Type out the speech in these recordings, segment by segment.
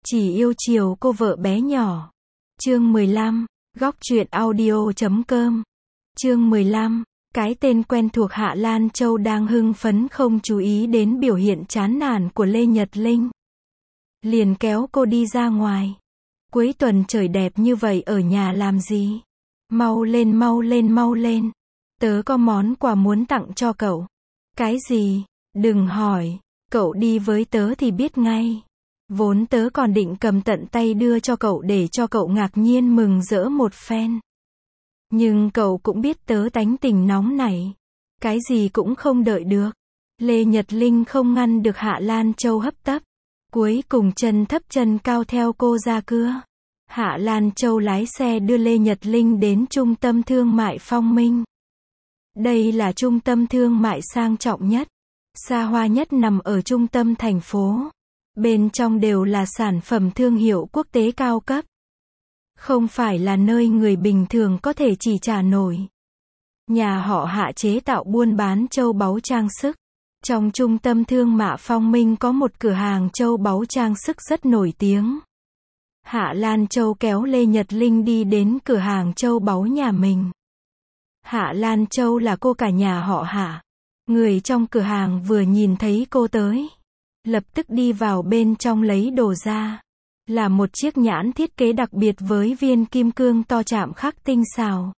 Chỉ yêu chiều cô vợ bé nhỏ. Chương 15, góc truyện audio.com. Chương 15, cái tên quen thuộc Hạ Lan Châu đang hưng phấn không chú ý đến biểu hiện chán nản của Lê Nhật Linh. Liền kéo cô đi ra ngoài. Cuối tuần trời đẹp như vậy ở nhà làm gì? Mau lên mau lên mau lên. Tớ có món quà muốn tặng cho cậu. Cái gì? Đừng hỏi. Cậu đi với tớ thì biết ngay. Vốn tớ còn định cầm tận tay đưa cho cậu để cho cậu ngạc nhiên mừng rỡ một phen. Nhưng cậu cũng biết tớ tánh tình nóng nảy. Cái gì cũng không đợi được. Lê Nhật Linh không ngăn được Hạ Lan Châu hấp tấp. Cuối cùng chân thấp chân cao theo cô ra cửa. Hạ Lan Châu lái xe đưa Lê Nhật Linh đến trung tâm thương mại Phong Minh. Đây là trung tâm thương mại sang trọng nhất, xa hoa nhất nằm ở trung tâm thành phố. Bên trong đều là sản phẩm thương hiệu quốc tế cao cấp. Không phải là nơi người bình thường có thể chi trả nổi. Nhà họ Hạ chế tạo buôn bán châu báu trang sức. Trong trung tâm thương mại Phong Minh có một cửa hàng châu báu trang sức rất nổi tiếng. Hạ Lan Châu kéo Lê Nhật Linh đi đến cửa hàng châu báu nhà mình. Hạ Lan Châu là cô cả nhà họ Hạ. Người trong cửa hàng vừa nhìn thấy cô tới, lập tức đi vào bên trong lấy đồ ra. Là một chiếc nhẫn thiết kế đặc biệt với viên kim cương to chạm khắc tinh xảo.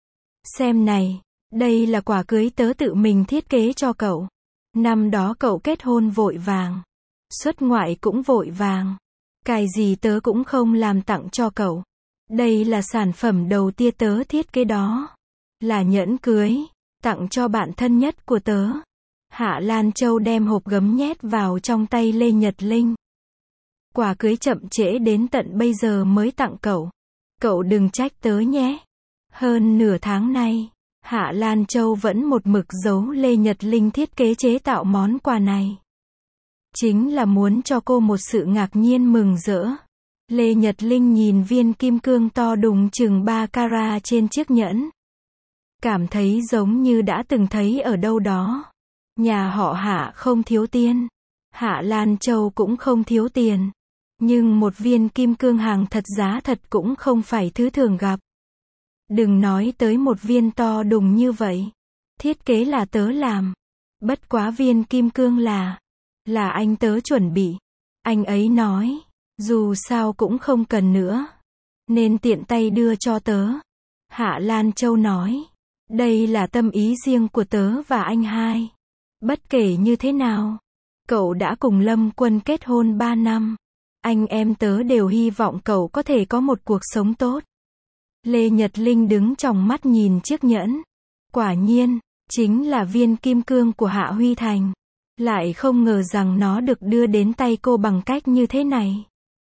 Xem này, đây là quà cưới tớ tự mình thiết kế cho cậu. Năm đó cậu kết hôn vội vàng, xuất ngoại cũng vội vàng. Cái gì tớ cũng không làm tặng cho cậu. Đây là sản phẩm đầu tiên tớ thiết kế đó. Là nhẫn cưới, tặng cho bạn thân nhất của tớ. Hạ Lan Châu đem hộp gấm nhét vào trong tay Lê Nhật Linh. Quà cưới chậm trễ đến tận bây giờ mới tặng cậu. Cậu đừng trách tớ nhé. Hơn nửa tháng nay, Hạ Lan Châu vẫn một mực giấu Lê Nhật Linh thiết kế chế tạo món quà này. Chính là muốn cho cô một sự ngạc nhiên mừng rỡ. Lê Nhật Linh nhìn viên kim cương to đùng chừng 3 carat trên chiếc nhẫn. Cảm thấy giống như đã từng thấy ở đâu đó. Nhà họ Hạ không thiếu tiền. Hạ Lan Châu cũng không thiếu tiền. Nhưng một viên kim cương hàng thật giá thật cũng không phải thứ thường gặp. Đừng nói tới một viên to đùng như vậy. Thiết kế là tớ làm. Bất quá viên kim cương là anh tớ chuẩn bị. Anh ấy nói, dù sao cũng không cần nữa, nên tiện tay đưa cho tớ. Hạ Lan Châu nói, đây là tâm ý riêng của tớ và anh hai. Bất kể như thế nào, cậu đã cùng Lâm Quân kết hôn 3 năm. Anh em tớ đều hy vọng cậu có thể có một cuộc sống tốt. Lê Nhật Linh đứng tròng mắt nhìn chiếc nhẫn. Quả nhiên, chính là viên kim cương của Hạ Huy Thành. Lại không ngờ rằng nó được đưa đến tay cô bằng cách như thế này.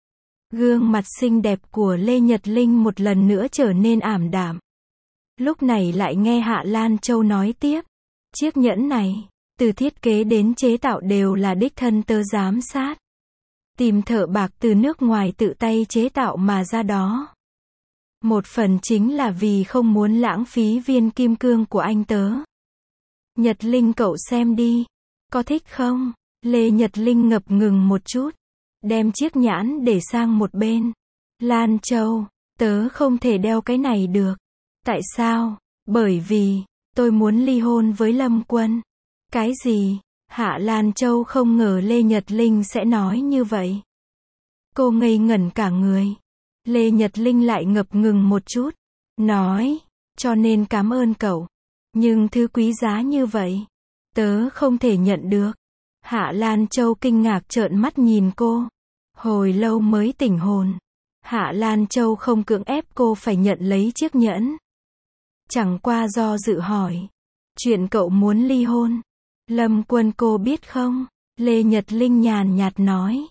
Gương mặt xinh đẹp của Lê Nhật Linh một lần nữa trở nên ảm đạm. Lúc này lại nghe Hạ Lan Châu nói tiếp. Chiếc nhẫn này, từ thiết kế đến chế tạo đều là đích thân tớ giám sát. Tìm thợ bạc từ nước ngoài tự tay chế tạo mà ra đó. Một phần chính là vì không muốn lãng phí viên kim cương của anh tớ. Nhật Linh cậu xem đi. Có thích không? Lê Nhật Linh ngập ngừng một chút. Đem chiếc nhẫn để sang một bên. Lan Châu, tớ không thể đeo cái này được. Tại sao? Bởi vì, tôi muốn ly hôn với Lâm Quân. Cái gì? Hạ Lan Châu không ngờ Lê Nhật Linh sẽ nói như vậy. Cô ngây ngẩn cả người. Lê Nhật Linh lại ngập ngừng một chút. Nói, cho nên cảm ơn cậu. Nhưng thứ quý giá như vậy, tớ không thể nhận được. Hạ Lan Châu kinh ngạc trợn mắt nhìn cô. Hồi lâu mới tỉnh hồn. Hạ Lan Châu không cưỡng ép cô phải nhận lấy chiếc nhẫn. Chẳng qua do dự hỏi. Chuyện cậu muốn ly hôn. Lâm Quân cô biết không? Lê Nhật Linh nhàn nhạt nói.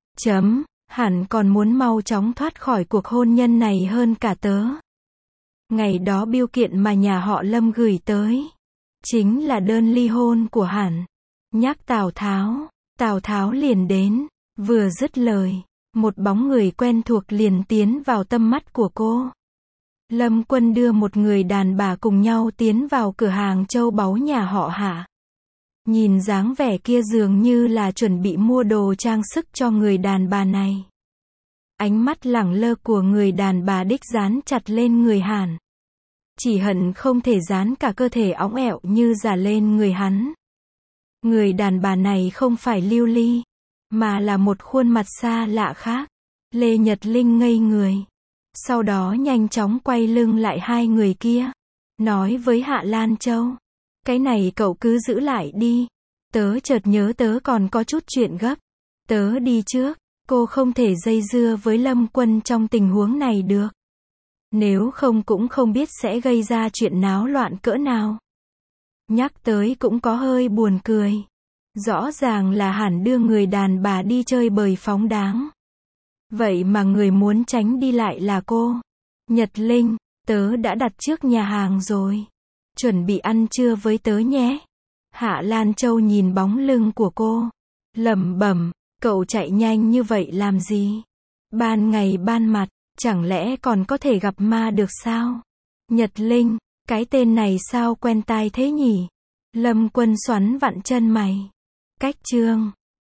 Hẳn còn muốn mau chóng thoát khỏi cuộc hôn nhân này hơn cả tớ. Ngày đó bưu kiện mà nhà họ Lâm gửi tới, chính là đơn ly hôn của Hẳn. Nhắc Tào Tháo liền đến. Vừa dứt lời, một bóng người quen thuộc liền tiến vào tâm mắt của cô. Lâm Quân đưa một người đàn bà cùng nhau tiến vào cửa hàng châu báu nhà họ Hạ. Nhìn dáng vẻ kia dường như là chuẩn bị mua đồ trang sức cho người đàn bà này. Ánh mắt lẳng lơ của người đàn bà đích dán chặt lên người Hàn. Chỉ hận không thể dán cả cơ thể óng ẹo như giả lên người hắn. Người đàn bà này không phải Lưu Ly, mà là một khuôn mặt xa lạ khác. Lê Nhật Linh ngây người. Sau đó nhanh chóng quay lưng lại hai người kia. Nói với Hạ Lan Châu. Cái này cậu cứ giữ lại đi. Tớ chợt nhớ tớ còn có chút chuyện gấp. Tớ đi trước. Cô không thể dây dưa với Lâm Quân trong tình huống này được. Nếu không cũng không biết sẽ gây ra chuyện náo loạn cỡ nào. Nhắc tới cũng có hơi buồn cười. Rõ ràng là Hàn đưa người đàn bà đi chơi bời phóng đáng. Vậy mà người muốn tránh đi lại là cô. Nhật Linh, tớ đã đặt trước nhà hàng rồi. Chuẩn bị ăn trưa với tớ nhé. Hạ Lan Châu nhìn bóng lưng của cô. Lẩm bẩm, cậu chạy nhanh như vậy làm gì? Ban ngày ban mặt, chẳng lẽ còn có thể gặp ma được sao? Nhật Linh, cái tên này sao quen tai thế nhỉ? Lâm Quân xoắn vặn chân mày. Cách chương